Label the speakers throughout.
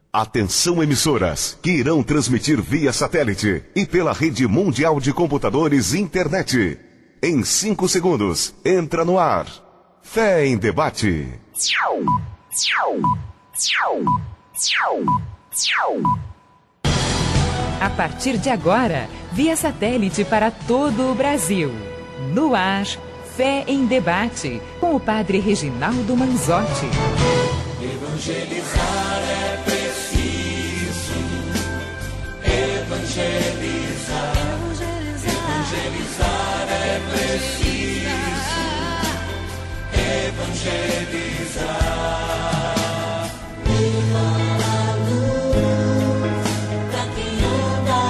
Speaker 1: Atenção, emissoras que irão transmitir via satélite e pela rede mundial de computadores e internet. Em 5 segundos, entra no ar. Fé em Debate.
Speaker 2: A partir de agora, via satélite para todo o Brasil. No ar, Fé em Debate, com o padre Reginaldo Manzotti.
Speaker 3: Evangelizar é preciso. Evangelizar. Evangelizar é preciso. Evangelizar. Viva a luz pra quem anda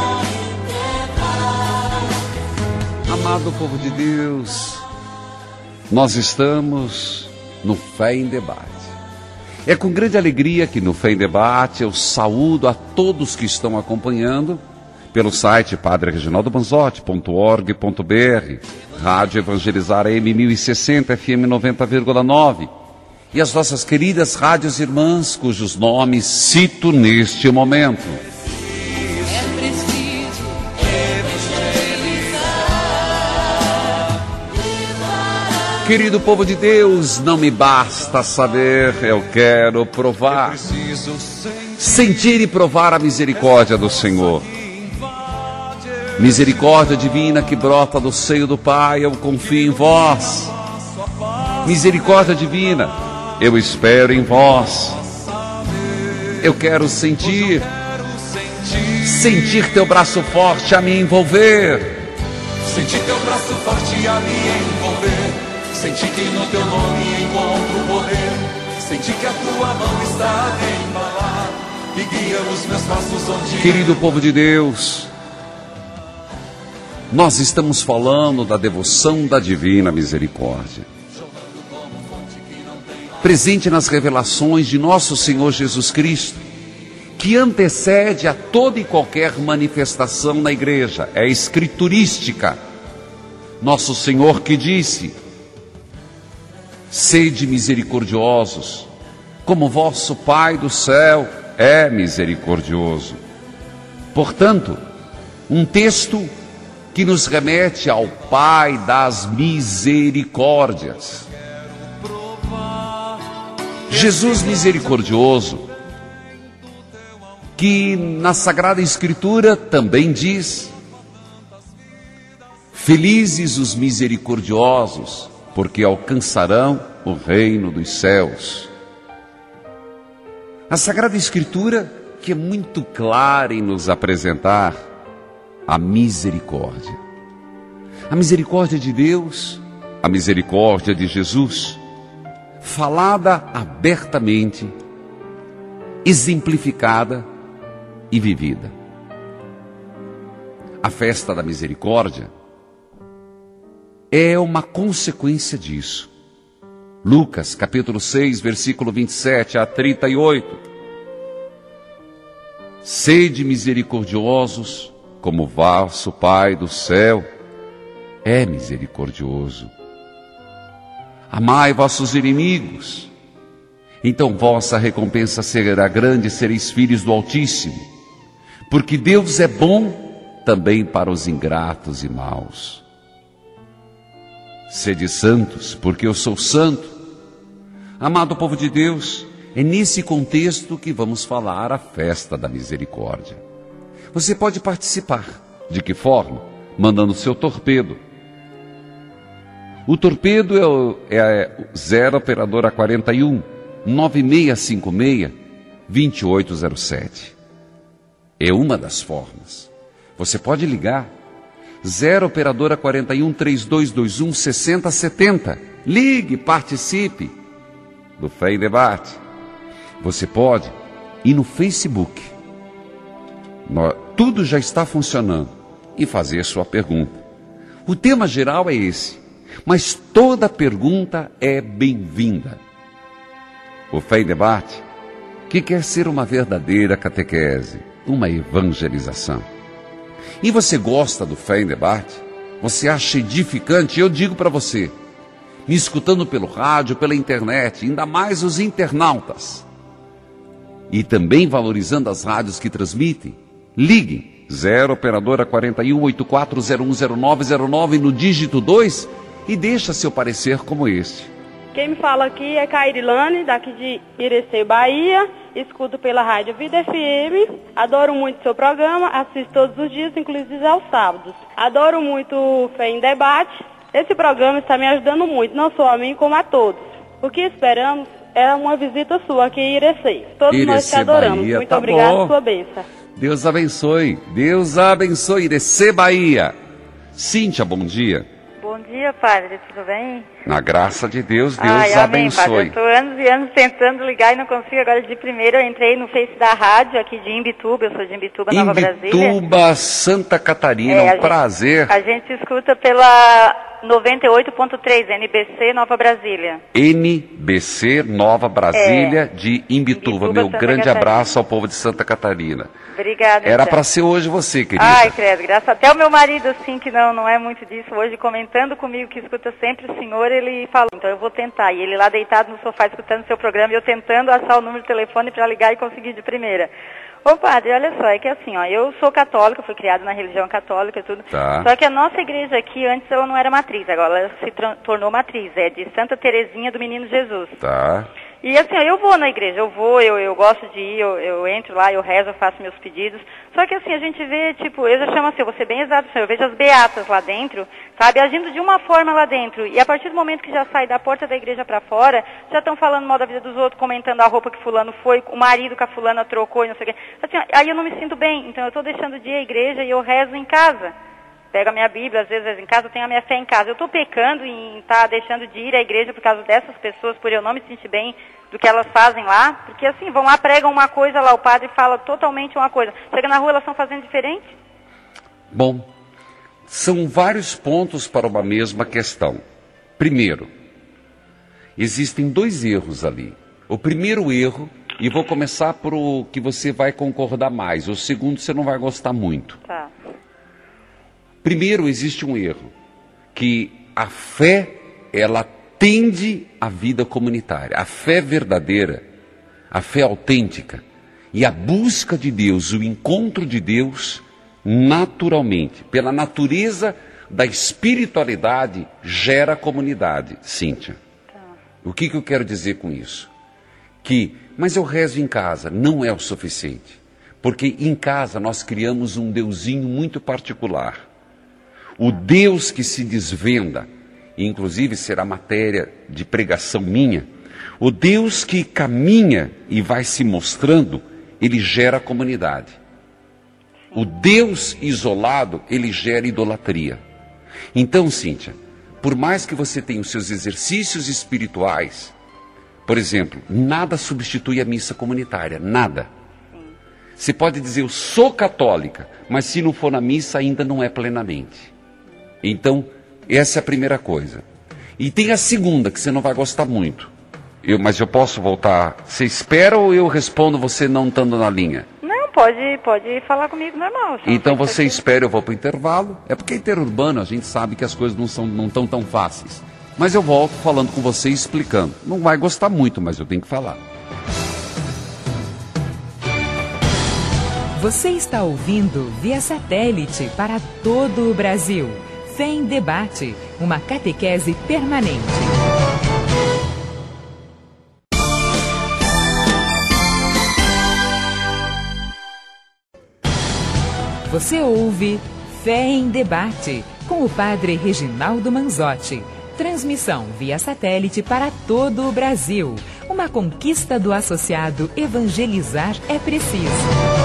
Speaker 3: em trevas.
Speaker 4: Amado povo de Deus, nós estamos no Fé em Debate. É com grande alegria que no Fé em Debate eu saúdo a todos que estão acompanhando pelo site padrereginaldomanzotti.org.br, Rádio Evangelizar AM 1060, FM 90,9 e as nossas queridas rádios irmãs, cujos nomes cito neste momento. Querido povo de Deus, não me basta saber, eu quero provar, sentir e provar a misericórdia do Senhor. Misericórdia divina que brota do seio do Pai, eu confio em vós. Misericórdia divina, eu espero em vós. Eu quero sentir teu braço forte a me envolver.
Speaker 3: Sentir teu braço forte a me envolver. Sentir que no teu nome encontro poder. Sentir que a tua mão está a embalar e guia os meus passos onde...
Speaker 4: Querido povo de Deus, nós estamos falando da devoção da divina misericórdia, presente nas revelações de nosso Senhor Jesus Cristo, que antecede a toda e qualquer manifestação na igreja, é escriturística. Nosso Senhor que disse: sede misericordiosos, como vosso Pai do céu é misericordioso. Portanto, um texto que nos remete ao Pai das misericórdias. Jesus misericordioso, que na Sagrada Escritura também diz: felizes os misericordiosos, porque alcançarão o reino dos céus. A Sagrada Escritura, que é muito clara em nos apresentar a misericórdia. A misericórdia de Deus, a misericórdia de Jesus, falada abertamente, exemplificada e vivida. A festa da misericórdia é uma consequência disso. Lucas, capítulo 6, versículo 27 a 38. Sede misericordiosos, como vosso Pai do céu é misericordioso. Amai vossos inimigos, então vossa recompensa será grande, sereis filhos do Altíssimo, porque Deus é bom também para os ingratos e maus. Sede santos, porque eu sou santo. Amado povo de Deus, é nesse contexto que vamos falar a festa da misericórdia. Você pode participar. De que forma? Mandando seu torpedo. O torpedo é 0 operadora 41 9656 2807. É uma das formas. Você pode ligar 0 operadora 41 3221 6070. Ligue, participe do Fé em Debate. Você pode ir no Facebook. Tudo já está funcionando e fazer sua pergunta. O tema geral é esse, mas toda pergunta é bem-vinda. O Fé em Debate, que quer ser uma verdadeira catequese, uma evangelização. E você gosta do Fé em Debate? Você acha edificante? Eu digo para você, me escutando pelo rádio, pela internet, ainda mais os internautas. e também valorizando as rádios que transmitem, ligue 0 operadora 41 84010909 no dígito 2 e deixa seu parecer como este.
Speaker 5: Quem me fala aqui é Cairilane, daqui de Irecê, Bahia. Escuto pela Rádio Vida FM. Adoro muito seu programa, assisto todos os dias, inclusive aos sábados. Adoro muito o Fé em Debate. Esse programa está me ajudando muito, não só a mim, como a todos. O que esperamos é uma visita sua aqui em Irecê. Todos nós te adoramos.
Speaker 4: Bahia,
Speaker 5: muito
Speaker 4: tá
Speaker 5: obrigado
Speaker 4: bom.
Speaker 5: por sua bênção.
Speaker 4: Deus abençoe. Deus abençoe. Irecê, Bahia. Cíntia, bom dia.
Speaker 6: Bom dia, padre, tudo bem?
Speaker 4: Na graça de Deus, Deus
Speaker 6: amém,
Speaker 4: abençoe.
Speaker 6: Padre. Eu estou anos e anos tentando ligar e não consigo. Agora de primeira eu entrei no Face da rádio aqui de Imbituba, eu sou de Imbituba, Nova Brasília.
Speaker 4: Imbituba, Santa Catarina, prazer.
Speaker 6: A gente escuta pela 98.3, NBC Nova Brasília.
Speaker 4: NBC Nova Brasília de Imbituba. Meu
Speaker 6: Santa
Speaker 4: grande
Speaker 6: Catarina.
Speaker 4: abraço ao povo de Santa Catarina.
Speaker 6: Obrigada.
Speaker 4: Era
Speaker 6: então.
Speaker 4: para ser hoje você, querida.
Speaker 6: Ai, credo, graças até o meu marido, assim, que não é muito disso, hoje comentando comigo, que escuta sempre o senhor, ele falou, então eu vou tentar. E ele lá deitado no sofá escutando seu programa e eu tentando achar o número de telefone para ligar e conseguir de primeira. Ô padre, olha só, é que assim, ó, eu sou católica, fui criada na religião católica e tudo,
Speaker 4: Tá.
Speaker 6: Só que a nossa igreja aqui, antes ela não era matriz, agora ela se tornou matriz, é de Santa Terezinha do Menino Jesus.
Speaker 4: Tá.
Speaker 6: E assim, ó, eu vou na igreja, eu gosto de ir, eu entro lá, eu rezo, eu faço meus pedidos. Só que assim, a gente vê, tipo, eu já chamo assim, eu vou ser bem exato, eu vejo as beatas lá dentro, sabe, agindo de uma forma lá dentro. E a partir do momento que já sai da porta da igreja pra fora, já estão falando mal da vida dos outros, comentando a roupa que fulano foi, o marido que a fulana trocou e não sei o quê. Assim, ó, aí eu não me sinto bem, então eu tô deixando de ir à igreja e eu rezo em casa. Pego a minha Bíblia, às vezes em casa, eu tenho a minha fé em casa. Eu estou pecando em estar deixando de ir à igreja por causa dessas pessoas, por eu não me sentir bem do que elas fazem lá. Porque assim, vão lá, pregam uma coisa lá, o padre fala totalmente uma coisa. Chega na rua, elas estão fazendo diferente?
Speaker 4: Bom, são vários pontos para uma mesma questão. Primeiro, existem dois erros ali. O primeiro erro, e vou começar por o que você vai concordar mais. O segundo você não vai gostar muito.
Speaker 6: Tá.
Speaker 4: Primeiro, existe um erro, que a fé, ela tende à vida comunitária. A fé verdadeira, a fé autêntica e a busca de Deus, o encontro de Deus, naturalmente, pela natureza da espiritualidade, gera comunidade. Cíntia, o que eu quero dizer com isso? Mas eu rezo em casa, não é o suficiente. Porque em casa nós criamos um deusinho muito particular. O Deus que se desvenda, e inclusive será matéria de pregação minha, o Deus que caminha e vai se mostrando, ele gera comunidade. O Deus isolado, ele gera idolatria. Então, Cíntia, por mais que você tenha os seus exercícios espirituais, por exemplo, nada substitui a missa comunitária, nada. Você pode dizer, eu sou católica, mas se não for na missa ainda não é plenamente. Então, essa é a primeira coisa. E tem a segunda, que você não vai gostar muito. Mas eu posso voltar? Você espera ou eu respondo você não estando na linha?
Speaker 6: Não, pode falar comigo normal.
Speaker 4: Então você espera, eu vou para o intervalo. É porque interurbano a gente sabe que as coisas não estão tão fáceis. Mas eu volto falando com você e explicando. Não vai gostar muito, mas eu tenho que falar.
Speaker 2: Você está ouvindo via satélite para todo o Brasil. Fé em Debate, uma catequese permanente. Você ouve Fé em Debate, com o padre Reginaldo Manzotti. Transmissão via satélite para todo o Brasil. Uma conquista do associado Evangelizar é Preciso.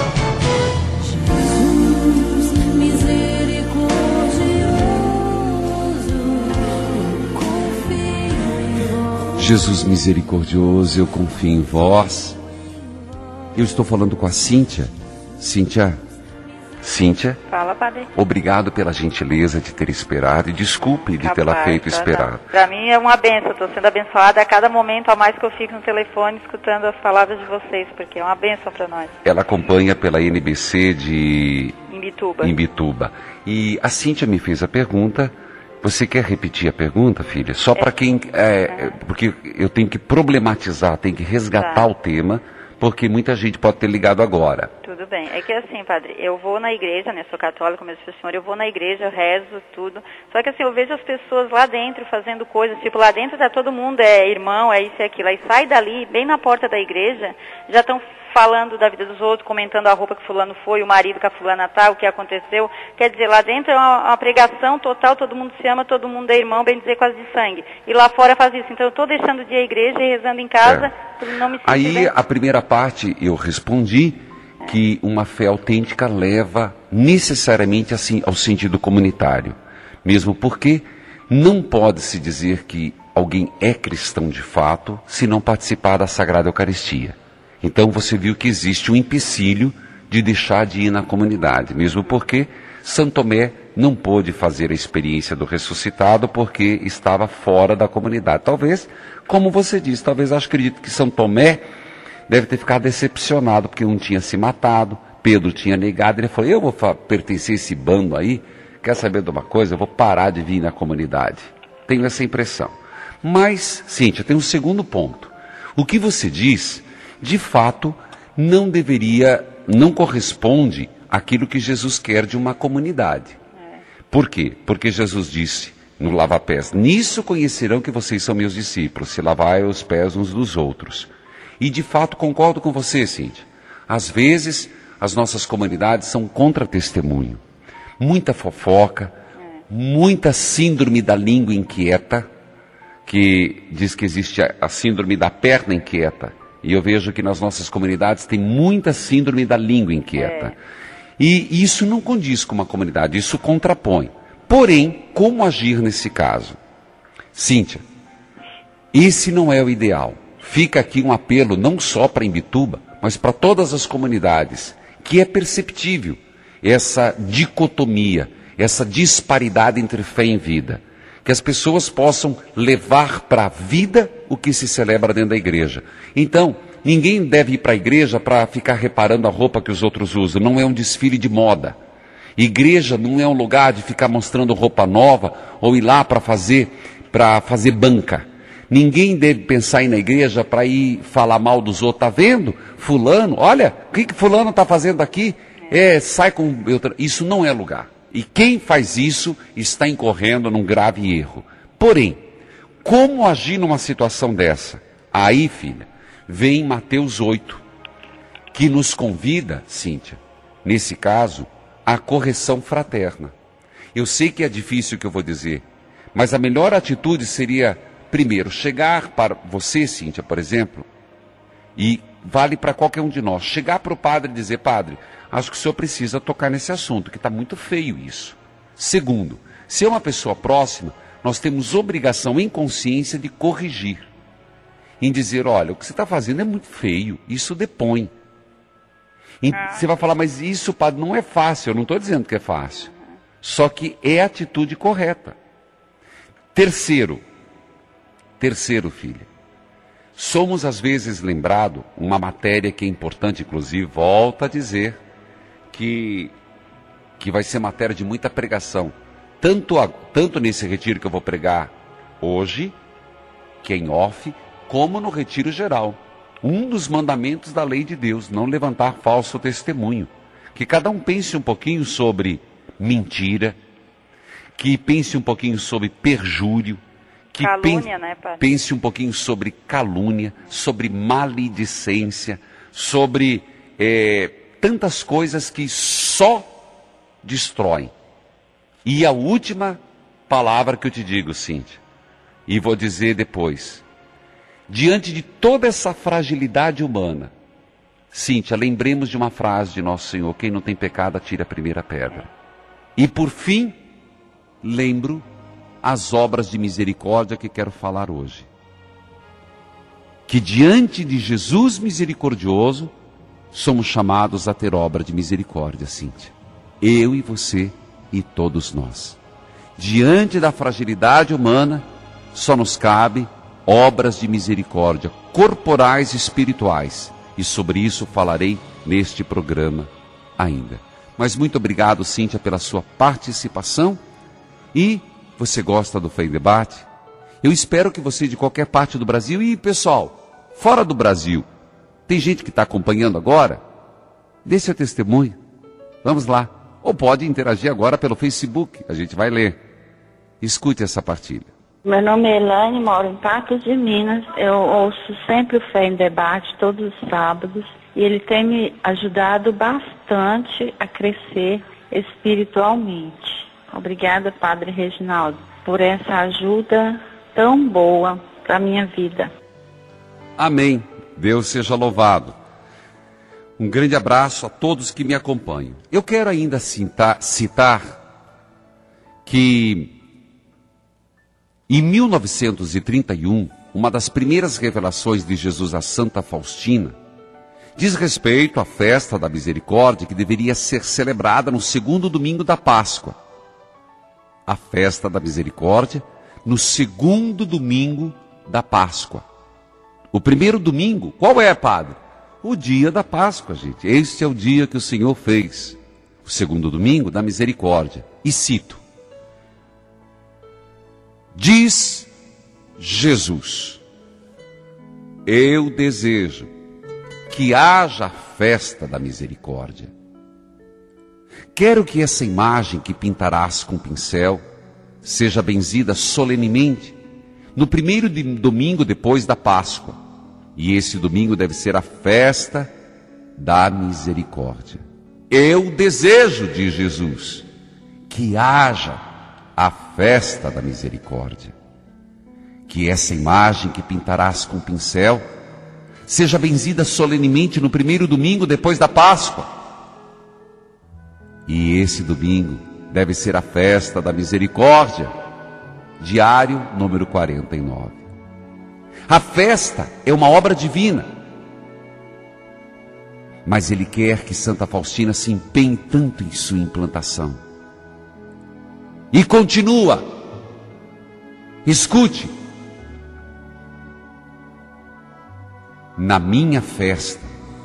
Speaker 4: Jesus misericordioso, eu confio em vós. Eu estou falando com a Cíntia. Cíntia?
Speaker 6: Fala, padre.
Speaker 4: Obrigado pela gentileza de ter esperado e desculpe de tê-la feito esperar.
Speaker 6: Para mim é uma benção, estou sendo abençoada a cada momento a mais que eu fico no telefone escutando as palavras de vocês, porque é uma benção para nós.
Speaker 4: Ela acompanha pela NBC de
Speaker 6: Imbituba.
Speaker 4: E a Cíntia me fez a pergunta. Você quer repetir a pergunta, filha? Só para quem... porque eu tenho que problematizar, tenho que resgatar o tema, porque muita gente pode ter ligado agora.
Speaker 6: Tudo bem. É que assim, padre, eu vou na igreja, né, sou católica, como eu disse pro senhor, eu vou na igreja, eu rezo, tudo. Só que assim, eu vejo as pessoas lá dentro fazendo coisas, tipo, lá dentro tá todo mundo, é irmão, é isso e aquilo. Aí sai dali, bem na porta da igreja, já estão falando da vida dos outros, comentando a roupa que fulano foi, o marido que a fulana tá, o que aconteceu. Quer dizer, lá dentro é uma pregação total, todo mundo se ama, todo mundo é irmão, bem dizer, quase de sangue. E lá fora faz isso. Então eu estou deixando de ir à igreja e rezando em casa, não me sinto
Speaker 4: Aí
Speaker 6: bem.
Speaker 4: a primeira parte eu respondi que uma fé autêntica leva necessariamente assim ao sentido comunitário. Mesmo porque não pode-se dizer que alguém é cristão de fato se não participar da Sagrada Eucaristia. Então você viu que existe um empecilho de deixar de ir na comunidade, mesmo porque São Tomé não pôde fazer a experiência do ressuscitado porque estava fora da comunidade. Talvez, como você disse, acredito que São Tomé deve ter ficado decepcionado porque um tinha se matado, Pedro tinha negado, ele falou, eu vou pertencer a esse bando aí, quer saber de uma coisa? Eu vou parar de vir na comunidade. Tenho essa impressão. Mas, Cíntia, tem um segundo ponto. O que você diz, de fato, não corresponde àquilo que Jesus quer de uma comunidade. Por quê? Porque Jesus disse no lava-pés, nisso conhecerão que vocês são meus discípulos, se lavai os pés uns dos outros. E de fato concordo com você, Cíntia. Às vezes as nossas comunidades são contra-testemunho. Muita fofoca, muita síndrome da língua inquieta, que diz que existe a síndrome da perna inquieta. E eu vejo que nas nossas comunidades tem muita síndrome da língua inquieta. E isso não condiz com uma comunidade, isso contrapõe. Porém, como agir nesse caso? Cíntia, esse não é o ideal. Fica aqui um apelo não só para Imbituba, mas para todas as comunidades, que é perceptível essa dicotomia, essa disparidade entre fé e vida. Que as pessoas possam levar para a vida o que se celebra dentro da igreja. Então, ninguém deve ir para a igreja para ficar reparando a roupa que os outros usam. Não é um desfile de moda. Igreja não é um lugar de ficar mostrando roupa nova ou ir lá para fazer banca. Ninguém deve pensar em ir na igreja para ir falar mal dos outros. Está vendo? Fulano, olha, o que fulano está fazendo aqui? Sai com... Isso não é lugar. E quem faz isso está incorrendo num grave erro. Porém, como agir numa situação dessa? Aí, filha, vem Mateus 8, que nos convida, Cíntia, nesse caso, à correção fraterna. Eu sei que é difícil o que eu vou dizer, mas a melhor atitude seria, primeiro, chegar para você, Cíntia, por exemplo, e vale para qualquer um de nós, chegar para o padre e dizer, padre, acho que o senhor precisa tocar nesse assunto, que está muito feio isso. Segundo, se é uma pessoa próxima, nós temos obrigação em consciência de corrigir. Em dizer, olha, o que você está fazendo é muito feio, isso depõe. Você vai falar, mas isso, padre, não é fácil. Eu não estou dizendo que é fácil. Só que é a atitude correta. Terceiro, filha. Somos às vezes lembrados, uma matéria que é importante, inclusive, volto a dizer, que vai ser matéria de muita pregação, tanto nesse retiro que eu vou pregar hoje, que é em off, como no retiro geral. Um dos mandamentos da lei de Deus, não levantar falso testemunho. Que cada um pense um pouquinho sobre mentira, que pense um pouquinho sobre perjúrio, que
Speaker 6: calúnia, né, padre?
Speaker 4: Pense um pouquinho sobre calúnia, sobre maledicência, sobre tantas coisas que só destroem. E a última palavra que eu te digo, Cíntia, e vou dizer depois, diante de toda essa fragilidade humana, Cíntia, lembremos de uma frase de Nosso Senhor, quem não tem pecado atire a primeira pedra. E por fim, lembro as obras de misericórdia que quero falar hoje. Que diante de Jesus misericordioso, somos chamados a ter obra de misericórdia, Cíntia. Eu e você e todos nós. Diante da fragilidade humana, só nos cabe obras de misericórdia, corporais e espirituais. E sobre isso falarei neste programa ainda. Mas muito obrigado, Cíntia, pela sua participação. E você gosta do Fé em Debate? Eu espero que você de qualquer parte do Brasil, e pessoal, fora do Brasil, Tem gente que está acompanhando agora? Dê seu testemunho. Vamos lá. Ou pode interagir agora pelo Facebook. A gente vai ler. Escute essa partilha.
Speaker 7: Meu nome é Elaine, moro em Patos de Minas. Eu ouço sempre o Fé em Debate, todos os sábados. E ele tem me ajudado bastante a crescer espiritualmente. Obrigada, Padre Reginaldo, por essa ajuda tão boa para a minha vida.
Speaker 4: Amém. Deus seja louvado. Um grande abraço a todos que me acompanham. Eu quero ainda citar que em 1931, uma das primeiras revelações de Jesus a Santa Faustina diz respeito à festa da misericórdia que deveria ser celebrada no segundo domingo da Páscoa. A festa da misericórdia no segundo domingo da Páscoa. O primeiro domingo, qual é, padre? O dia da Páscoa, gente. Este é o dia que o Senhor fez. O segundo domingo da misericórdia. E cito: diz Jesus: eu desejo que haja festa da misericórdia. Quero que essa imagem que pintarás com pincel seja benzida solenemente no primeiro domingo depois da Páscoa. E esse domingo deve ser a festa da misericórdia. Eu desejo, diz Jesus, que haja a festa da misericórdia. Que essa imagem que pintarás com pincel seja benzida solenemente no primeiro domingo depois da Páscoa. E esse domingo deve ser a festa da misericórdia. Diário número 49. A festa é uma obra divina. Mas Ele quer que Santa Faustina se empenhe tanto em sua implantação. E continua. Escute. Na minha festa,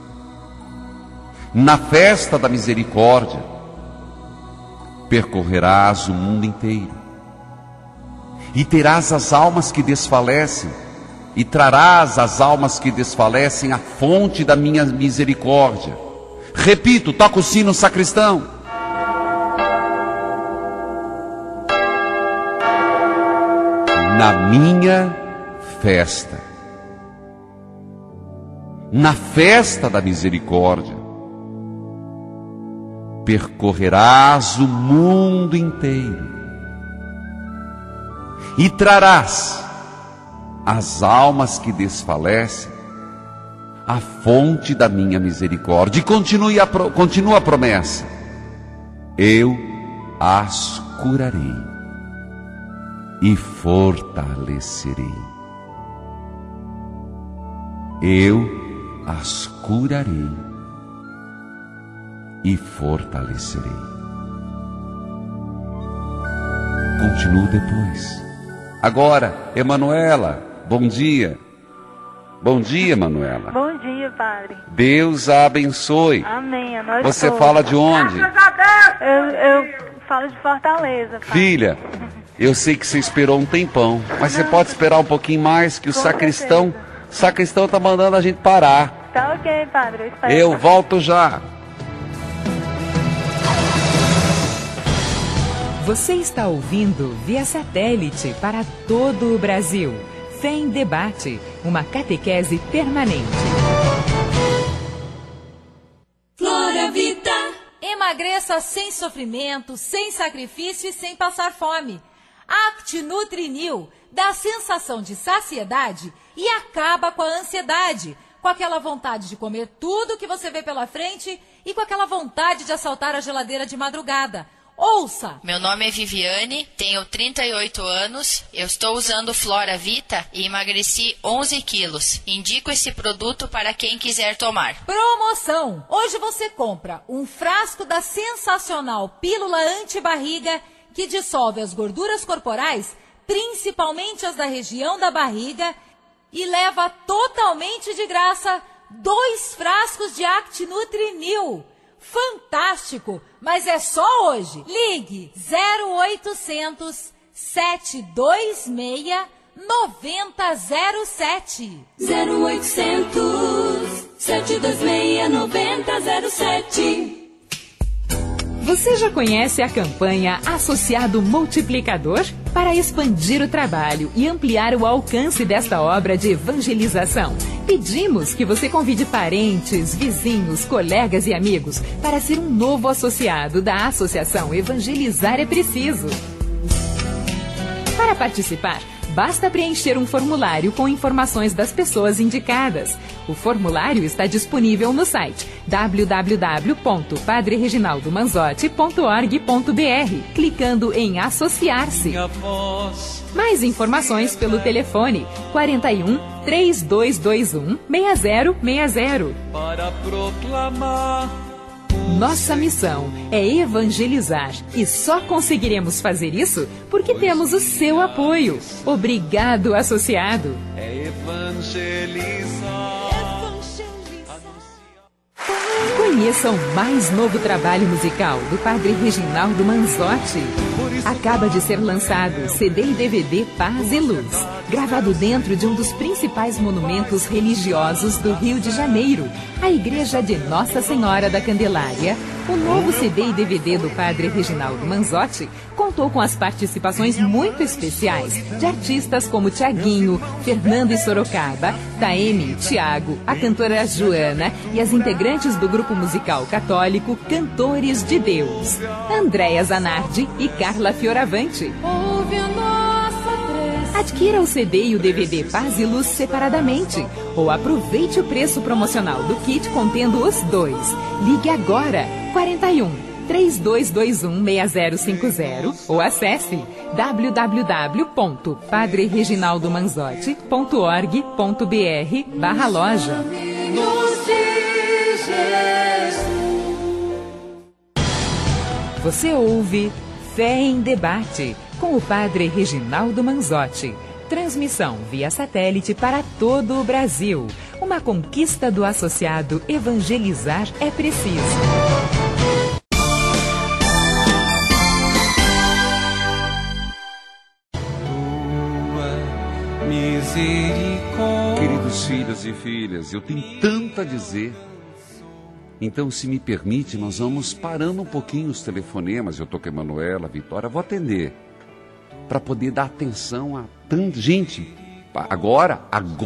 Speaker 4: na festa da misericórdia, percorrerás o mundo inteiro, e terás as almas que desfalecem, e trarás as almas que desfalecem à fonte da minha misericórdia. Repito, toca o sino, sacristão. Na minha festa, na festa da misericórdia, percorrerás o mundo inteiro e trarás as almas que desfalecem à fonte da minha misericórdia. E continua a promessa: eu as curarei e fortalecerei. Eu as curarei e fortalecerei. Continuo depois. Agora, Emanuela, bom dia. Bom dia, Emanuela.
Speaker 6: Bom dia, padre.
Speaker 4: Deus a abençoe.
Speaker 6: Amém. A nós
Speaker 4: Você
Speaker 6: todos.
Speaker 4: fala de onde?
Speaker 6: Eu falo de Fortaleza, padre.
Speaker 4: Filha, eu sei que você esperou um tempão, mas você pode esperar um pouquinho mais, que o sacristão está mandando a gente parar.
Speaker 6: Tá ok, padre. Eu espero.
Speaker 4: Eu volto já.
Speaker 2: Você está ouvindo via satélite para todo o Brasil. Fé em Debate, uma catequese permanente.
Speaker 8: Flora Vida. Emagreça sem sofrimento, sem sacrifício e sem passar fome. Actinutrinil dá sensação de saciedade e acaba com a ansiedade, com aquela vontade de comer tudo que você vê pela frente e com aquela vontade de assaltar a geladeira de madrugada. Ouça!
Speaker 9: Meu nome é Viviane, tenho 38 anos, eu estou usando Flora Vita e emagreci 11 quilos. Indico esse produto para quem quiser tomar.
Speaker 8: Promoção! Hoje você compra um frasco da sensacional pílula anti-barriga que dissolve as gorduras corporais, principalmente as da região da barriga, e leva totalmente de graça 2 frascos de Actinutrinil. Fantástico! Mas é só hoje. Ligue 0800 726 9007.
Speaker 10: 0800 726 9007.
Speaker 2: Você já conhece a campanha Associado Multiplicador? Para expandir o trabalho e ampliar o alcance desta obra de evangelização, pedimos que você convide parentes, vizinhos, colegas e amigos para ser um novo associado da Associação Evangelizar é Preciso. Para participar, basta preencher um formulário com informações das pessoas indicadas. O formulário está disponível no site www.padrereginaldomanzotti.org.br, clicando em Associar-se. Mais informações pelo telefone 41 3221 6060.
Speaker 3: Para proclamar.
Speaker 2: Nossa missão é evangelizar e só conseguiremos fazer isso porque temos o seu apoio. Obrigado, associado.
Speaker 3: É evangelizar.
Speaker 2: Conheça o mais novo trabalho musical do Padre Reginaldo Manzotti. Acaba de ser lançado CD e DVD Paz e Luz, gravado dentro de um dos principais monumentos religiosos do Rio de Janeiro, a Igreja de Nossa Senhora da Candelária. O novo CD e DVD do Padre Reginaldo Manzotti contou com as participações muito especiais de artistas como Tiaguinho, Fernando e Sorocaba, Taeme, Tiago, a cantora Joana e as integrantes do grupo musical católico Cantores de Deus, Andréa Zanardi e Carla Fioravante.
Speaker 10: Ouve a nossa prece.
Speaker 2: Adquira o CD e o DVD Paz e Luz separadamente ou aproveite o preço promocional do kit contendo os dois. Ligue agora 41 3221 6050 ou acesse www.padrereginaldomanzotti.org.br/loja. Você ouve Fé em Debate com o Padre Reginaldo Manzotti. Transmissão via satélite para todo o Brasil. Uma conquista do associado Evangelizar é Preciso.
Speaker 4: Queridos filhos e filhas, eu tenho tanto a dizer. Então, se me permite, nós vamos parando um pouquinho os telefonemas. Eu estou com a Emanuela, a Vitória, vou atender. Para poder dar atenção a tanta gente. Agora,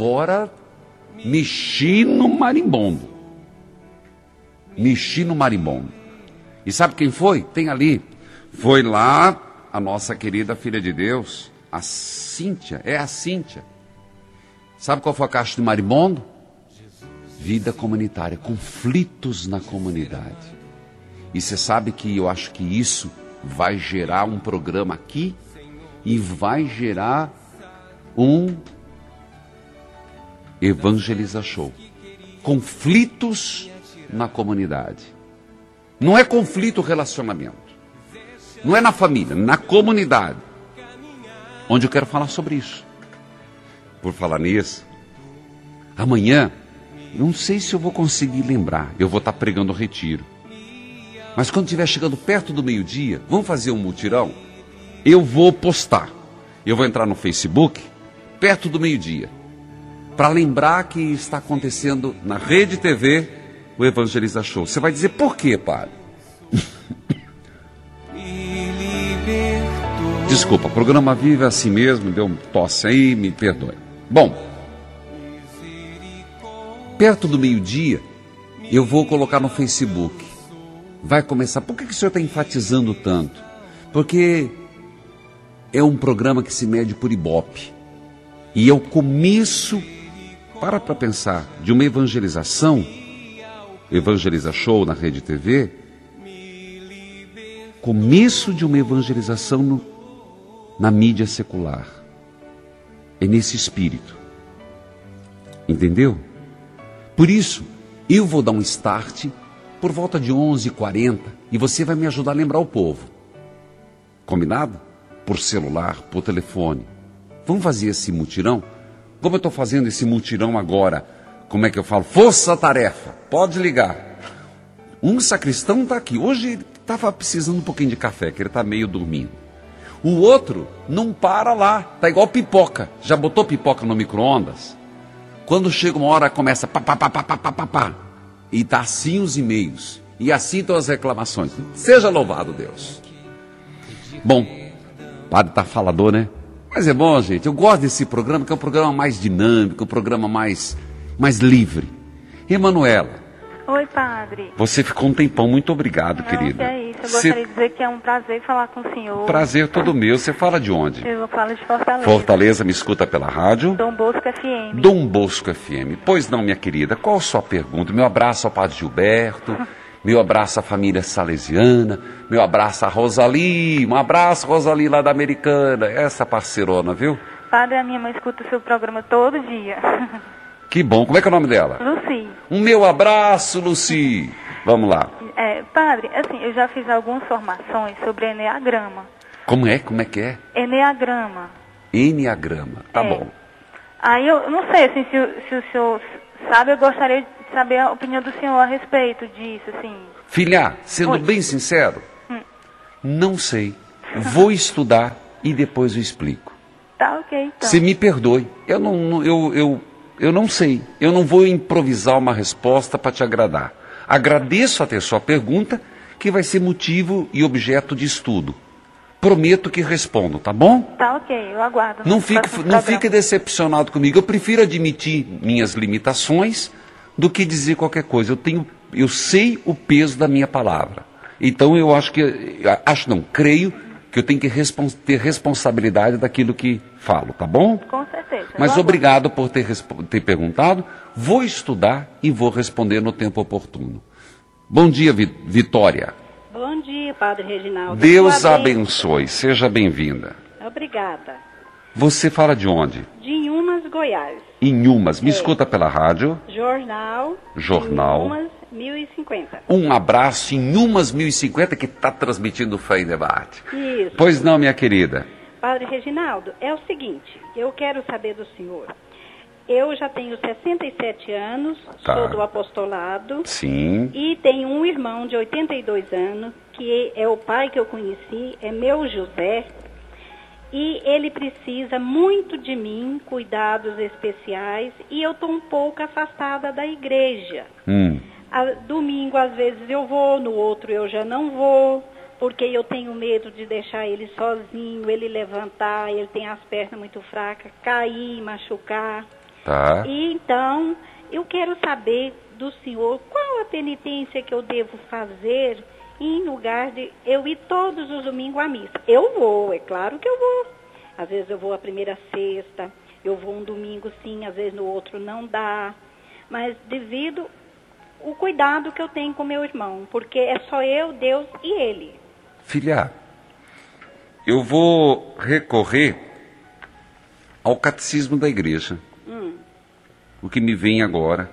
Speaker 4: mexi no marimbondo. Mexi no marimbondo. E sabe quem foi? Tem ali. Foi lá a nossa querida filha de Deus, a Cíntia. É a Cíntia. Sabe qual foi a caixa de marimbondo? Vida comunitária, conflitos na comunidade. E você sabe que eu acho que isso vai gerar um programa aqui e vai gerar um Evangeliza Show. Conflitos na comunidade. Não é conflito relacionamento. Não é na família, na comunidade. Onde eu quero falar sobre isso. Por falar nisso, amanhã, não sei se eu vou conseguir lembrar, eu vou estar pregando o retiro. Mas quando estiver chegando perto do meio-dia, vamos fazer um mutirão? Eu vou postar. Eu vou entrar no Facebook, perto do meio-dia, para lembrar que está acontecendo na Rede TV o Evangeliza Show. Você vai dizer, por quê, padre? Desculpa, o programa vive assim mesmo, deu um tosse aí, me perdoe. Bom, perto do meio-dia, eu vou colocar no Facebook. Vai começar. Por que o senhor está enfatizando tanto? Porque é um programa que se mede por Ibope. E é o começo, para pensar, de uma evangelização, Evangeliza Show na Rede TV, começo de uma evangelização na mídia secular. É nesse espírito. Entendeu? Por isso, eu vou dar um start por volta de 11h40 e você vai me ajudar a lembrar o povo. Combinado? Por celular, por telefone. Vamos fazer esse mutirão? Como eu estou fazendo esse mutirão agora, como é que eu falo? Força-tarefa, pode ligar. Um sacristão está aqui. Hoje ele estava precisando um pouquinho de café, que ele está meio dormindo. O outro não para lá, tá igual pipoca. Já botou pipoca no micro-ondas? Quando chega uma hora, começa pá, pá, pá, pá, pá, pá, pá, pá. E tá assim os e-mails. E assim estão as reclamações. Seja louvado Deus. Bom, o padre tá falador, né? Mas é bom, gente. Eu gosto desse programa, que é um programa mais dinâmico, um programa mais livre. Emanuela.
Speaker 11: Oi, padre.
Speaker 4: Você ficou um tempão. Muito obrigado,
Speaker 11: Não,
Speaker 4: querida.
Speaker 11: É isso. Eu gostaria de dizer que é um prazer falar com o senhor.
Speaker 4: Prazer todo meu. Você fala de onde?
Speaker 11: Eu falo de Fortaleza.
Speaker 4: Fortaleza, me escuta pela rádio?
Speaker 11: Dom Bosco FM.
Speaker 4: Dom Bosco FM. Pois não, minha querida. Qual a sua pergunta? Meu abraço ao padre Gilberto. Meu abraço à família salesiana. Meu abraço a Rosali. Um abraço, Rosali, lá da Americana. Essa parceirona, viu?
Speaker 11: Padre, a minha mãe escuta o seu programa todo dia.
Speaker 4: Que bom. Como é que é o nome dela?
Speaker 11: Luci.
Speaker 4: Um meu abraço, Luci. Vamos lá.
Speaker 11: Padre, assim, eu já fiz algumas formações sobre Enneagrama.
Speaker 4: Como é? Como é que é?
Speaker 11: Enneagrama.
Speaker 4: Enneagrama. Tá bom.
Speaker 11: Aí eu não sei, assim, se o senhor sabe, eu gostaria de saber a opinião do senhor a respeito disso, assim.
Speaker 4: Filha, sendo bem sincero, não sei. Vou estudar e depois eu explico.
Speaker 11: Tá, ok, então.
Speaker 4: Você me perdoe. Eu não sei. Eu não vou improvisar uma resposta para te agradar. Agradeço até sua pergunta, que vai ser motivo e objeto de estudo. Prometo que respondo, tá bom?
Speaker 11: Tá, ok, eu aguardo.
Speaker 4: Não fique decepcionado comigo. Eu prefiro admitir minhas limitações do que dizer qualquer coisa. Eu sei o peso da minha palavra. Então eu creio que eu tenho que ter responsabilidade daquilo que falo, tá bom?
Speaker 11: Com certeza.
Speaker 4: Mas obrigado por ter perguntado. Vou estudar e vou responder no tempo oportuno. Bom dia, Vitória.
Speaker 12: Bom dia, Padre Reginaldo.
Speaker 4: Deus abençoe. Seja bem-vinda.
Speaker 12: Obrigada.
Speaker 4: Você fala de onde?
Speaker 12: De Inhumas, Goiás.
Speaker 4: Inhumas. Me escuta pela rádio.
Speaker 12: Jornal. Inhumas 1050.
Speaker 4: Um abraço, Inhumas 1050, que está transmitindo Fé em Debate.
Speaker 12: Isso.
Speaker 4: Pois não, minha querida.
Speaker 12: Padre Reginaldo, é o seguinte, eu quero saber do senhor. Eu já tenho 67 anos, sou do apostolado.
Speaker 4: Sim.
Speaker 12: E tenho um irmão de 82 anos, que é o pai que eu conheci, é meu José. E ele precisa muito de mim, cuidados especiais, e eu estou um pouco afastada da igreja. Domingo, às vezes, eu vou, no outro eu já não vou, porque eu tenho medo de deixar ele sozinho, ele levantar, ele tem as pernas muito fracas, cair, machucar.
Speaker 4: Tá.
Speaker 12: E então, eu quero saber do senhor qual a penitência que eu devo fazer em lugar de eu ir todos os domingos à missa. Eu vou, é claro que eu vou. Às vezes eu vou a primeira sexta, eu vou um domingo sim, às vezes no outro não dá. Mas devido ao cuidado que eu tenho com meu irmão, porque é só eu, Deus e ele.
Speaker 4: Filha, eu vou recorrer ao catecismo da igreja. O que me vem agora,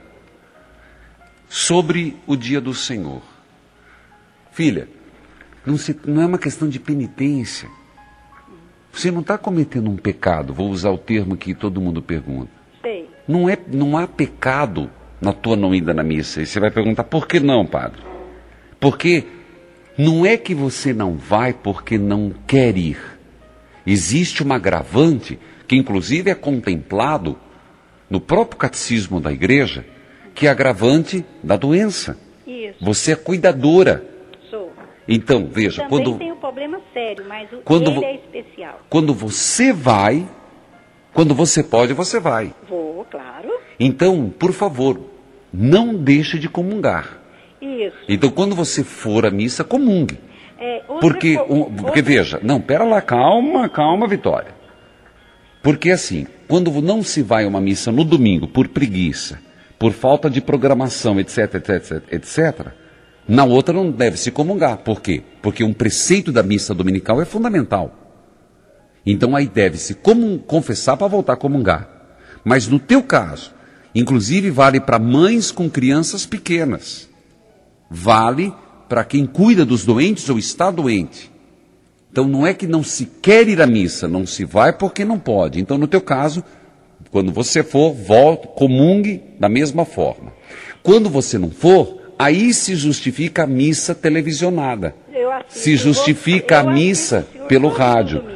Speaker 4: sobre o dia do Senhor. Filha, não é uma questão de penitência. Você não está cometendo um pecado, vou usar o termo que todo mundo pergunta.
Speaker 12: Sei.
Speaker 4: Não há pecado na tua não ida na missa. E você vai perguntar, por que não, padre? Porque não é que você não vai porque não quer ir. Existe um agravante que inclusive é contemplado no próprio catecismo da igreja, que é agravante da doença.
Speaker 12: Isso.
Speaker 4: Você é cuidadora.
Speaker 12: Sou.
Speaker 4: Então, veja,
Speaker 12: também tem um problema sério, mas ele é especial.
Speaker 4: Quando você vai, quando você pode, você vai.
Speaker 12: Vou, claro.
Speaker 4: Então, por favor, não deixe de comungar.
Speaker 12: Isso.
Speaker 4: Então, quando você for à missa, comungue. Porque veja, não, pera lá, calma, Vitória. Porque assim, quando não se vai a uma missa no domingo por preguiça, por falta de programação, etc, na outra não deve se comungar. Por quê? Porque um preceito da missa dominical é fundamental. Então aí deve-se confessar para voltar a comungar. Mas no teu caso, inclusive vale para mães com crianças pequenas. Vale para quem cuida dos doentes ou está doente. Então não é que não se quer ir à missa, não se vai porque não pode. Então no teu caso, quando você for, volte, comungue da mesma forma. Quando você não for, aí se justifica a missa televisionada. Se justifica a missa pelo rádio.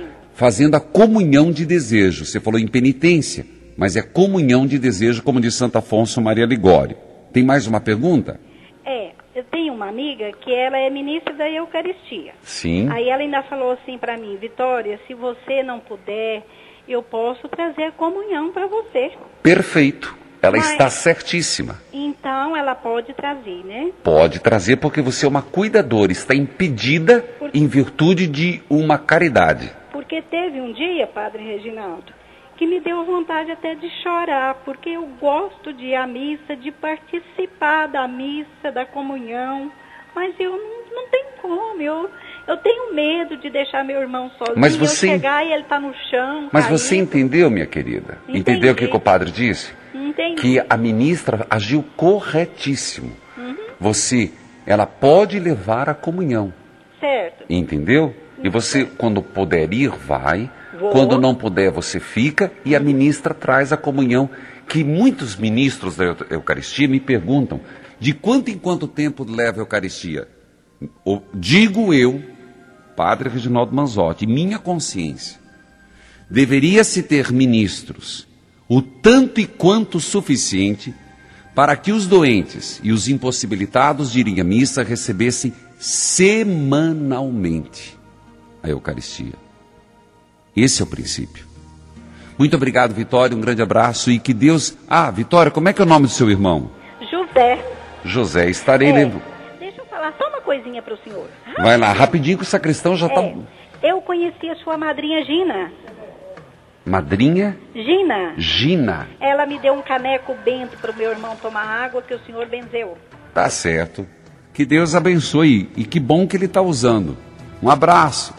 Speaker 4: fazendo a comunhão de desejo. Você falou em penitência, mas é comunhão de desejo, como diz Santo Afonso Maria Ligório. Tem mais uma pergunta?
Speaker 12: Eu tenho uma amiga que ela é ministra da Eucaristia.
Speaker 4: Sim.
Speaker 12: Aí ela ainda falou assim para mim: Vitória, se você não puder, eu posso trazer a comunhão para você.
Speaker 4: Perfeito. Ela está certíssima.
Speaker 12: Então ela pode trazer, né?
Speaker 4: Pode trazer, porque você é uma cuidadora, está impedida em virtude de uma caridade.
Speaker 12: Porque teve um dia, Padre Reginaldo, que me deu vontade até de chorar, porque eu gosto de ir à missa, de participar da missa, da comunhão, mas eu não tenho como, eu tenho medo de deixar meu irmão sozinho,
Speaker 4: mas você...
Speaker 12: eu chegar e ele tá no chão.
Speaker 4: Mas
Speaker 12: caído.
Speaker 4: você entendeu, minha querida?
Speaker 12: Entendi.
Speaker 4: Entendeu o que o padre disse?
Speaker 12: Entendi.
Speaker 4: Que a ministra agiu corretíssimo. Ela pode levar a comunhão.
Speaker 12: Certo.
Speaker 4: Entendeu? E você, quando puder ir, vai.
Speaker 12: Vou.
Speaker 4: Quando não puder, você fica e a ministra traz a comunhão. Que muitos ministros da Eucaristia me perguntam: de quanto em quanto tempo leva a Eucaristia? Digo eu, Padre Reginaldo Manzotti, minha consciência, deveria-se ter ministros o tanto e quanto suficiente para que os doentes e os impossibilitados de ir à missa recebessem semanalmente a Eucaristia. Esse é o princípio. Muito obrigado, Vitória, um grande abraço e que Deus... Vitória, como é que é o nome do seu irmão?
Speaker 12: José.
Speaker 4: José, estarei lembrando.
Speaker 12: Deixa eu falar só uma coisinha para o senhor.
Speaker 4: Vai lá, rapidinho que o sacristão já está...
Speaker 12: Eu conheci a sua madrinha Gina.
Speaker 4: Madrinha?
Speaker 12: Gina.
Speaker 4: Gina.
Speaker 12: Ela me deu um caneco bento para o meu irmão tomar água que o senhor benzeu.
Speaker 4: Tá certo. Que Deus abençoe e que bom que ele está usando. Um abraço.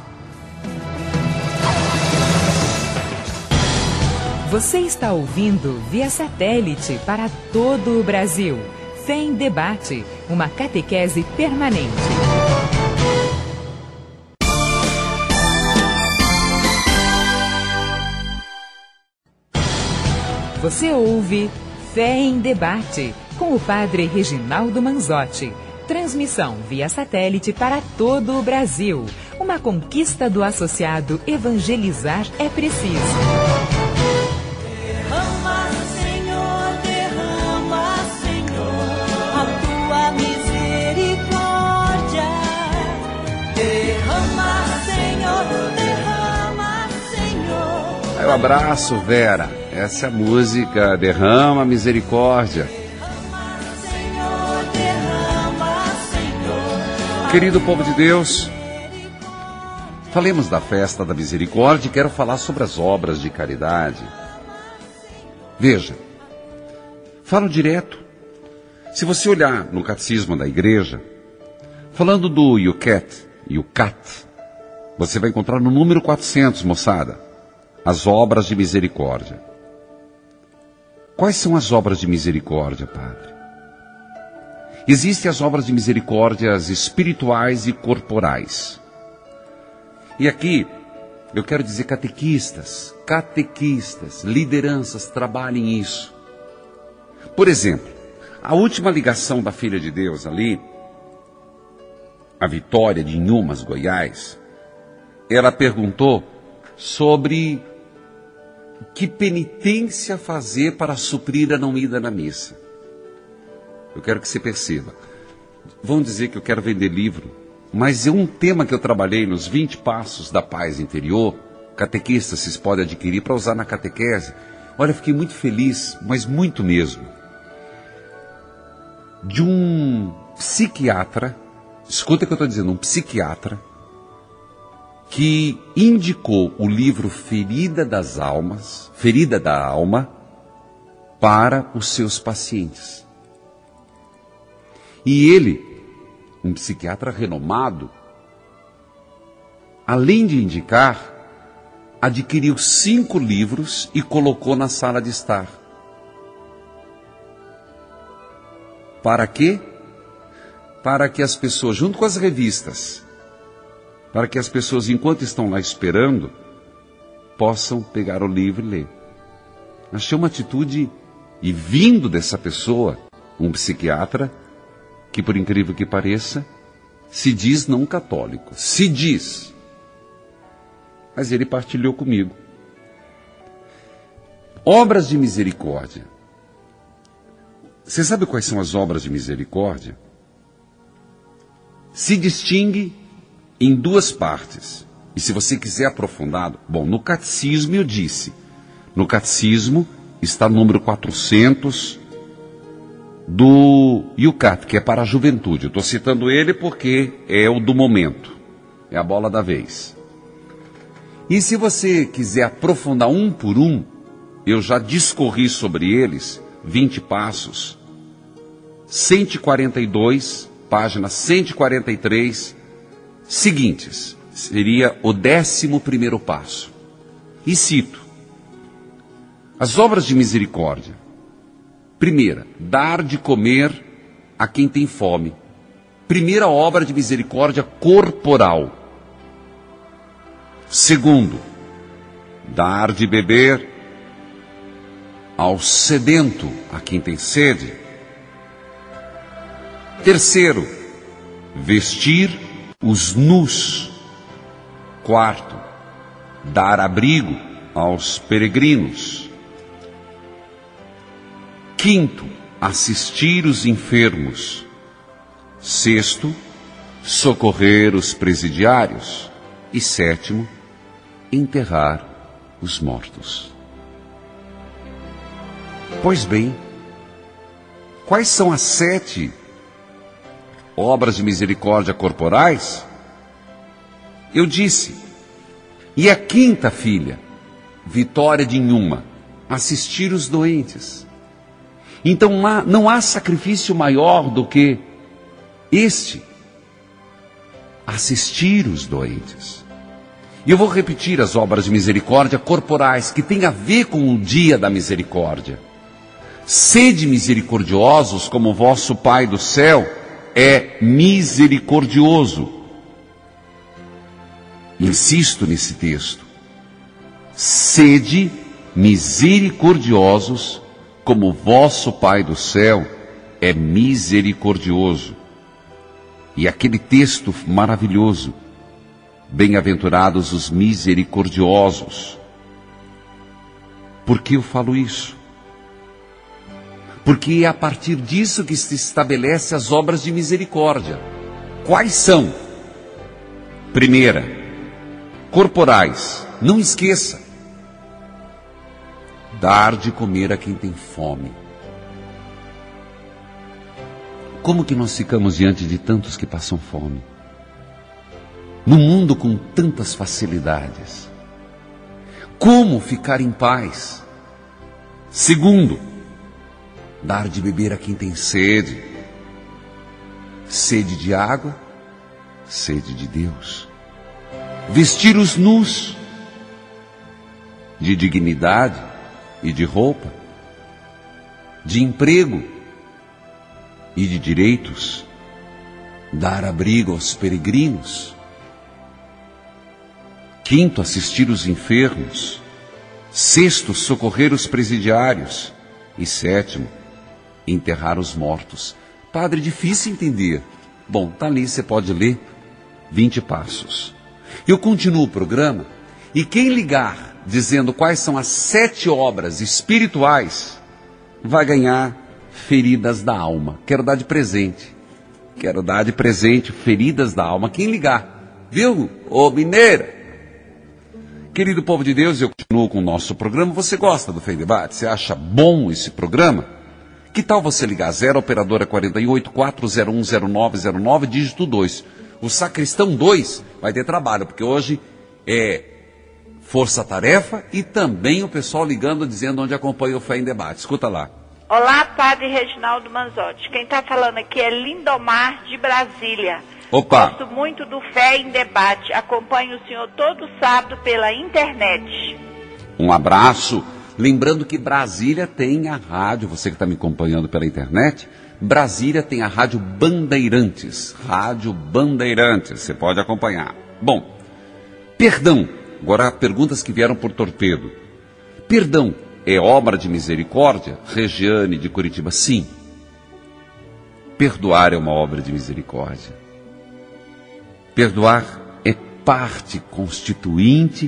Speaker 2: Você está ouvindo via satélite para todo o Brasil. Fé em Debate, uma catequese permanente. Você ouve Fé em Debate, com o Padre Reginaldo Manzotti. Transmissão via satélite para todo o Brasil. Uma conquista do associado Evangelizar é Preciso.
Speaker 10: Derrama, Senhor, a tua misericórdia. Derrama, Senhor.
Speaker 4: Aí um abraço, Vera. Essa é a música Derrama Misericórdia. Querido povo de Deus, falemos da festa da misericórdia e quero falar sobre as obras de caridade. Veja, falo direto. Se você olhar no catecismo da igreja, falando do Yucat, você vai encontrar no número 400, moçada, as obras de misericórdia. Quais são as obras de misericórdia, Padre? Existem as obras de misericórdias espirituais e corporais. E aqui, eu quero dizer catequistas, lideranças, trabalhem isso. Por exemplo, a última ligação da Filha de Deus ali, a Vitória de Inhumas, Goiás, ela perguntou sobre que penitência fazer para suprir a não ida na missa. Eu quero que você perceba. Vão dizer que eu quero vender livro, mas é um tema que eu trabalhei nos 20 Passos da Paz Interior. Catequistas, vocês podem adquirir para usar na catequese. Olha, eu fiquei muito feliz, mas muito mesmo, de um psiquiatra, escuta o que eu estou dizendo, um psiquiatra, que indicou o livro Ferida da Alma, para os seus pacientes. E ele, um psiquiatra renomado, além de indicar, adquiriu 5 livros e colocou na sala de estar. Para quê? Para que as pessoas, junto com as revistas, para que as pessoas, enquanto estão lá esperando, possam pegar o livro e ler. Achei uma atitude, e vindo dessa pessoa, um psiquiatra, que por incrível que pareça, se diz não católico. Se diz. mas ele partilhou comigo. Obras de misericórdia. Você sabe quais são as obras de misericórdia? Se distingue em duas partes. E se você quiser aprofundado, bom, no catecismo eu disse. No catecismo está no número 400 do Yucat, que é para a juventude. Eu estou citando ele porque é o do momento. É a bola da vez. E se você quiser aprofundar um por um, eu já discorri sobre eles, 20 passos, 142, página 143, seguintes, seria o 11º passo. E cito, as obras de misericórdia. Primeira, dar de comer a quem tem fome. Primeira obra de misericórdia corporal. Segundo, dar de beber ao sedento, a quem tem sede. Terceiro, vestir os nus. Quarto, dar abrigo aos peregrinos. Quinto, assistir os enfermos. Sexto, socorrer os presidiários. E sétimo, enterrar os mortos. Pois bem, quais são as 7 obras de misericórdia corporais? Eu disse, e a quinta, filha, vitória de Inhuma, assistir os doentes. Então não há sacrifício maior do que este, assistir os doentes. E eu vou repetir as obras de misericórdia corporais, que têm a ver com o dia da misericórdia. Sede misericordiosos, como vosso Pai do céu é misericordioso. Insisto nesse texto. Sede misericordiosos, como vosso Pai do céu é misericordioso. E aquele texto maravilhoso, bem-aventurados os misericordiosos. Por que eu falo isso? Porque é a partir disso que se estabelece as obras de misericórdia. Quais são? Primeira, corporais. Não esqueça. Dar de comer a quem tem fome. Como que nós ficamos diante de tantos que passam fome? No mundo com tantas facilidades. Como ficar em paz? Segundo, dar de beber a quem tem sede. Sede de água, sede de Deus. Vestir os nus, de dignidade e de roupa, de emprego e de direitos. Dar abrigo aos peregrinos. Quinto, assistir os enfermos. Sexto, socorrer os presidiários. E sétimo, enterrar os mortos. Padre, difícil entender. Bom, tá ali, você pode ler 20 passos. Eu continuo o programa e quem ligar dizendo quais são as 7 obras espirituais vai ganhar feridas da alma. Quero dar de presente. Quero dar de presente feridas da alma. Quem ligar, viu? Ô mineira! Querido povo de Deus, eu continuo com o nosso programa. Você gosta do Fé em Debate? Você acha bom esse programa? Que tal você ligar 0 operadora 48 401 0909 dígito 2? O Sacristão 2 vai ter trabalho, porque hoje é força-tarefa e também o pessoal ligando dizendo onde acompanha o Fé em Debate. Escuta lá.
Speaker 13: Olá, Padre Reginaldo Manzotti. Quem está falando aqui é Lindomar de Brasília.
Speaker 4: Opa!
Speaker 13: Gosto muito do Fé em Debate. Acompanho o senhor todo sábado pela internet.
Speaker 4: Um abraço. Lembrando que Brasília tem a rádio, você que está me acompanhando pela internet, Brasília tem a Rádio Bandeirantes. Rádio Bandeirantes, você pode acompanhar. Bom, perdão. Agora, perguntas que vieram por torpedo. Perdão é obra de misericórdia? Regiane de Curitiba, sim. Perdoar é uma obra de misericórdia. Perdoar é parte constituinte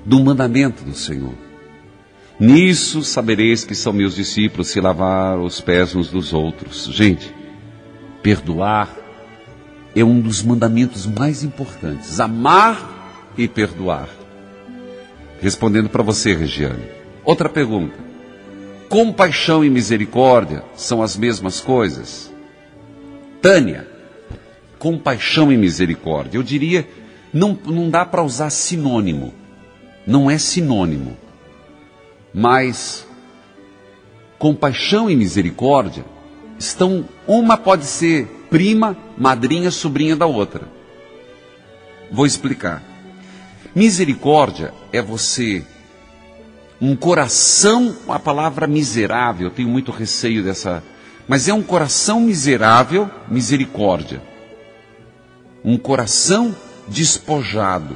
Speaker 4: do mandamento do Senhor. Nisso sabereis que são meus discípulos, se lavar os pés uns dos outros. Gente, perdoar é um dos mandamentos mais importantes. Amar e perdoar. Respondendo para você, Regiane. Outra pergunta. Compaixão e misericórdia são as mesmas coisas? Tânia, compaixão e misericórdia. Eu diria, não dá para usar sinônimo. Não é sinônimo. Mas compaixão e misericórdia estão, uma pode ser prima, madrinha, sobrinha da outra. Vou explicar. Misericórdia é você, um coração, a palavra miserável, eu tenho muito receio dessa, mas é um coração miserável, misericórdia. Um coração despojado.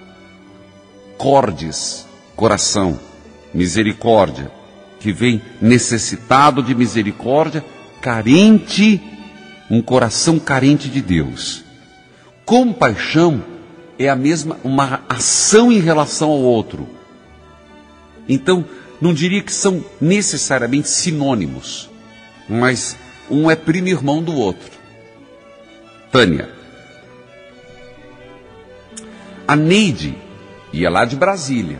Speaker 4: Cordes, coração. Misericórdia, que vem necessitado de misericórdia, carente, um coração carente de Deus. Compaixão é a mesma, uma ação em relação ao outro. Então, não diria que são necessariamente sinônimos, mas um é primo irmão do outro. Tânia. A Neide ia lá de Brasília.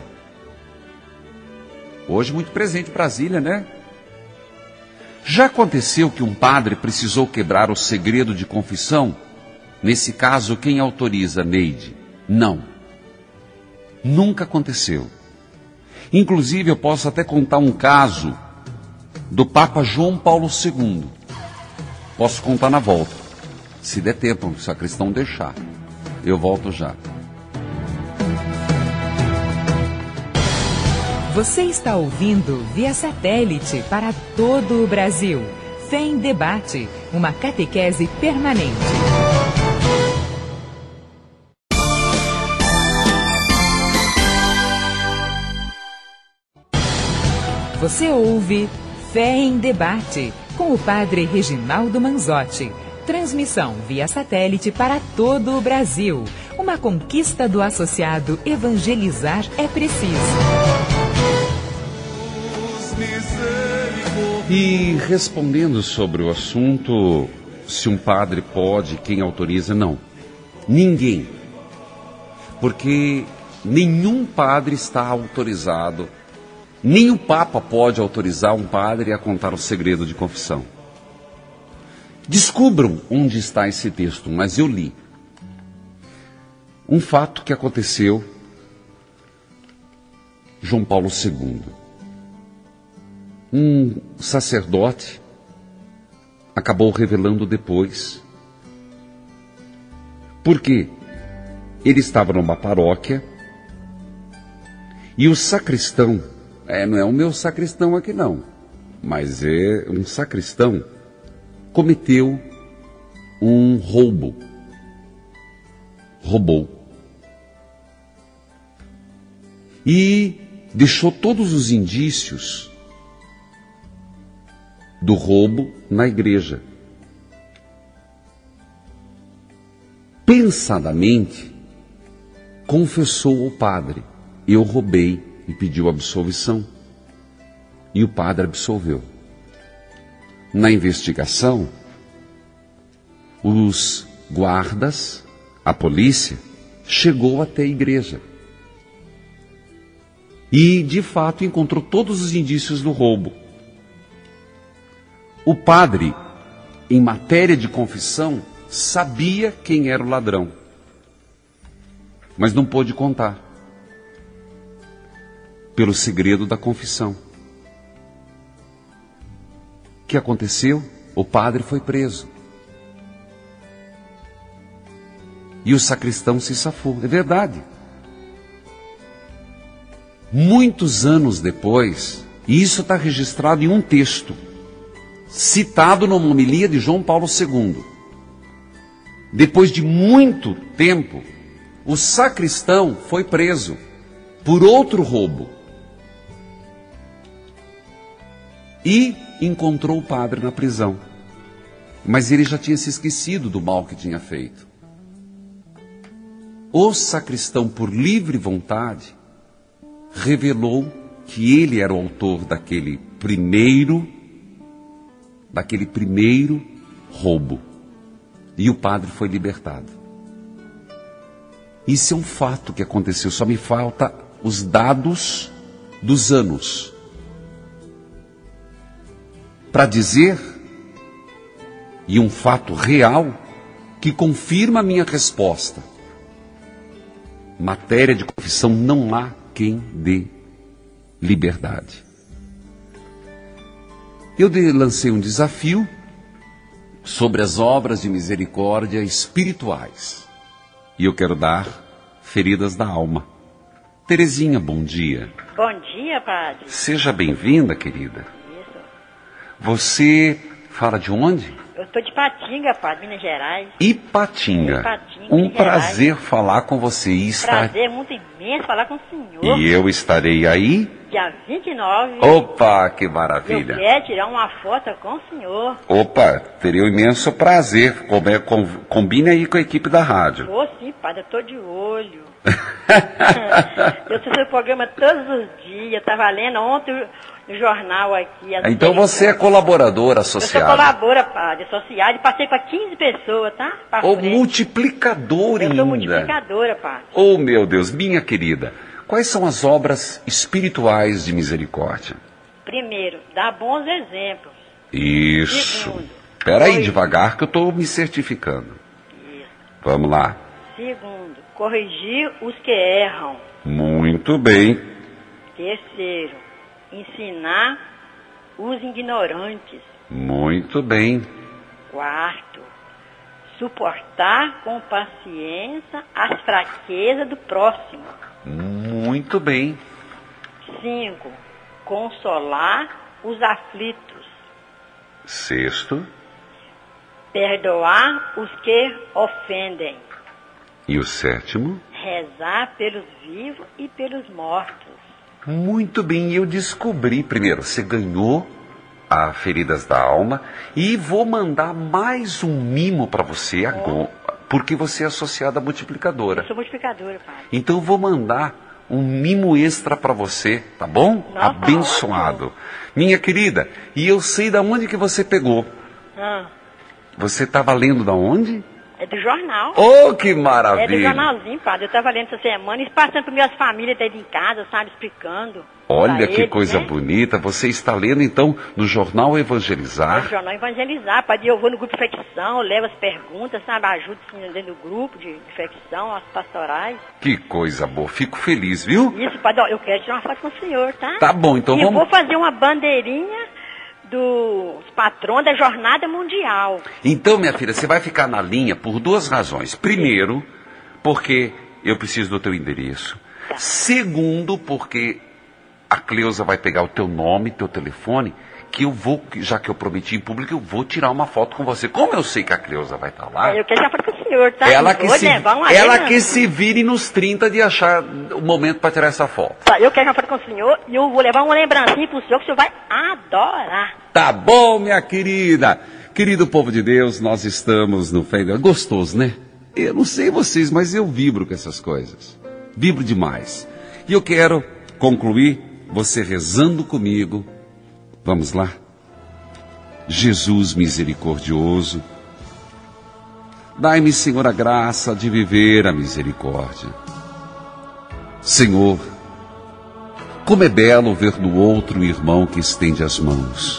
Speaker 4: Hoje muito presente em Brasília, né? Já aconteceu que um padre precisou quebrar o segredo de confissão? Nesse caso, quem autoriza, Neide? Não. Nunca aconteceu. Inclusive, eu posso até contar um caso do Papa João Paulo II. Posso contar na volta. Se der tempo, o sacristão deixar. Eu volto já.
Speaker 2: Você está ouvindo via satélite para todo o Brasil. Fé em Debate, uma catequese permanente. Você ouve Fé em Debate, com o Padre Reginaldo Manzotti. Transmissão via satélite para todo o Brasil. Uma conquista do associado Evangelizar é Preciso.
Speaker 4: E respondendo sobre o assunto, se um padre pode, quem autoriza, não. Ninguém. Porque nenhum padre está autorizado, nem o Papa pode autorizar um padre a contar o segredo de confissão. Descubram onde está esse texto, mas eu li. Um fato que aconteceu, João Paulo II. Um sacerdote acabou revelando depois. Por quê? Ele estava numa paróquia e o sacristão, não é o meu sacristão aqui não, mas é um sacristão, cometeu um roubo. Roubou. E deixou todos os indícios do roubo na igreja. Pensadamente, confessou ao padre: eu roubei, e pediu absolvição. E o padre absolveu. Na investigação, os guardas, a polícia, chegou até a igreja. E, de fato, encontrou todos os indícios do roubo. O padre, em matéria de confissão, sabia quem era o ladrão, mas não pôde contar, pelo segredo da confissão. O que aconteceu? O padre foi preso. E o sacristão se safou. É verdade. Muitos anos depois, e isso está registrado em um texto, citado numa homilia de João Paulo II. Depois de muito tempo, o sacristão foi preso por outro roubo. E encontrou o padre na prisão. Mas ele já tinha se esquecido do mal que tinha feito. O sacristão, por livre vontade, revelou que ele era o autor daquele primeiro roubo. E o padre foi libertado. Isso é um fato que aconteceu, só me falta os dados dos anos para dizer, e um fato real que confirma a minha resposta. Matéria de confissão, não há quem dê liberdade. Eu lancei um desafio sobre as obras de misericórdia espirituais. E eu quero dar feridas da alma. Terezinha, bom dia.
Speaker 14: Bom dia, padre.
Speaker 4: Seja bem-vinda, querida.
Speaker 14: Isso.
Speaker 4: Você fala de onde?
Speaker 14: Eu estou de Ipatinga, padre, Minas Gerais.
Speaker 4: Ipatinga.
Speaker 14: Ipatinga,
Speaker 4: Um
Speaker 14: Minas
Speaker 4: prazer
Speaker 14: Gerais.
Speaker 4: falar com você.
Speaker 14: Prazer muito imenso falar com o senhor.
Speaker 4: E eu estarei aí?
Speaker 14: Dia 29.
Speaker 4: Opa, que
Speaker 14: Eu
Speaker 4: maravilha.
Speaker 14: quero tirar uma foto com o senhor.
Speaker 4: Opa, teria um imenso prazer. Combine aí com a equipe da rádio.
Speaker 14: Ô, sim, padre, eu estou de olho. Eu assisto o programa todos os dias. Eu estava lendo ontem no jornal aqui.
Speaker 4: Então você é colaboradora associada.
Speaker 14: Eu sou colaboradora, padre, associada, e passei para 15 pessoas, tá?
Speaker 4: Ou multiplicadora ainda.
Speaker 14: Eu sou multiplicadora, padre.
Speaker 4: Oh, meu Deus, minha querida. Quais são as obras espirituais de misericórdia?
Speaker 14: Primeiro, dá bons exemplos.
Speaker 4: Isso.
Speaker 14: Segundo,
Speaker 4: Espera aí, devagar, que eu estou me certificando.
Speaker 14: Isso.
Speaker 4: Vamos lá.
Speaker 14: Segundo, corrigir os que erram.
Speaker 4: Muito bem.
Speaker 14: Terceiro, ensinar os ignorantes.
Speaker 4: Muito bem.
Speaker 14: Quarto, suportar com paciência as fraquezas do próximo.
Speaker 4: Muito bem.
Speaker 14: 5. Consolar os aflitos.
Speaker 4: Sexto.
Speaker 14: Perdoar os que ofendem.
Speaker 4: E o sétimo?
Speaker 14: Rezar pelos vivos e pelos mortos.
Speaker 4: Muito bem, eu descobri. Primeiro, você ganhou a Feridas da Alma e vou mandar mais um mimo para você agora, porque você é associada à multiplicadora.
Speaker 14: Eu sou multiplicadora, pai.
Speaker 4: Então eu vou mandar um mimo extra para você, tá bom?
Speaker 14: Nossa,
Speaker 4: abençoado. Minha querida, e eu sei da onde que você pegou. Você estava lendo da onde?
Speaker 14: É do jornal.
Speaker 4: Oh, que
Speaker 14: É do
Speaker 4: maravilha!
Speaker 14: jornalzinho, padre. Eu estava lendo essa semana e passando para minhas famílias dentro em casa, sabe, explicando.
Speaker 4: Olha
Speaker 14: pra
Speaker 4: que
Speaker 14: eles,
Speaker 4: coisa
Speaker 14: né?
Speaker 4: bonita. Você está lendo então no Jornal
Speaker 14: É
Speaker 4: Evangelizar.
Speaker 14: do jornal Evangelizar, padre. Eu vou no grupo de infecção, levo as perguntas, sabe, ajudo assim, dentro do grupo de infecção, as pastorais.
Speaker 4: Que coisa boa. Fico feliz, viu?
Speaker 14: Isso, padre. Ó, eu quero tirar uma foto com o senhor, tá?
Speaker 4: Tá bom, então
Speaker 14: e
Speaker 4: vamos...
Speaker 14: eu vou fazer uma bandeirinha dos patrões da Jornada Mundial.
Speaker 4: Então, minha filha, você vai ficar na linha por duas razões. Primeiro, porque eu preciso do teu endereço.
Speaker 14: Tá.
Speaker 4: Segundo, porque a Cleusa vai pegar o teu nome, teu telefone, que eu vou, já que eu prometi em público, eu vou tirar uma foto com você. Como eu sei que a Cleusa vai estar lá,
Speaker 14: Eu quero tirar foto com o senhor, tá?
Speaker 4: ela
Speaker 14: Eu
Speaker 4: que,
Speaker 14: vou
Speaker 4: se,
Speaker 14: levar uma
Speaker 4: ela
Speaker 14: lembrança.
Speaker 4: que se vire nos 30 de achar o momento para tirar essa foto.
Speaker 14: Tá, eu quero tirar foto com o senhor e eu vou levar uma lembrancinha pro senhor que o senhor vai adorar.
Speaker 4: Tá bom, minha querida. Querido povo de Deus, nós estamos no Fé. Gostoso, né? Eu não sei vocês, mas eu vibro com essas coisas. Vibro demais. E eu quero concluir você rezando comigo. Vamos lá? Jesus misericordioso, dai-me, Senhor, a graça de viver a misericórdia. Senhor, como é belo ver no outro um irmão que estende as mãos.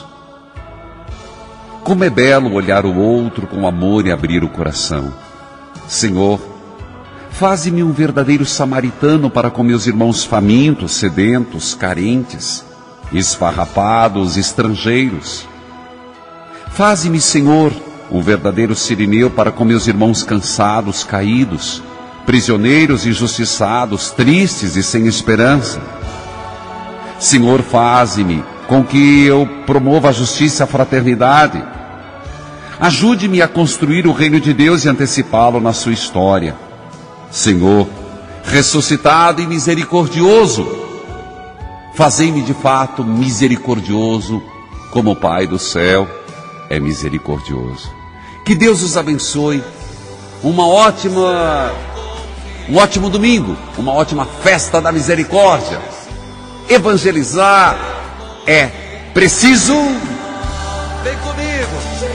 Speaker 4: Como é belo olhar o outro com amor e abrir o coração. Senhor, faze-me um verdadeiro samaritano para com meus irmãos famintos, sedentos, carentes, esfarrapados, estrangeiros. Faze-me, Senhor, um verdadeiro sirineu para com meus irmãos cansados, caídos, prisioneiros, injustiçados, tristes e sem esperança. Senhor, faze-me com que eu promova a justiça e a fraternidade. Ajude-me a construir o reino de Deus e antecipá-lo na sua história. Senhor, ressuscitado e misericordioso, fazei-me de fato misericordioso, como o Pai do céu é misericordioso. Que Deus os abençoe. Um ótimo domingo, uma ótima festa da misericórdia. evangelizar é preciso.
Speaker 3: Vem comigo.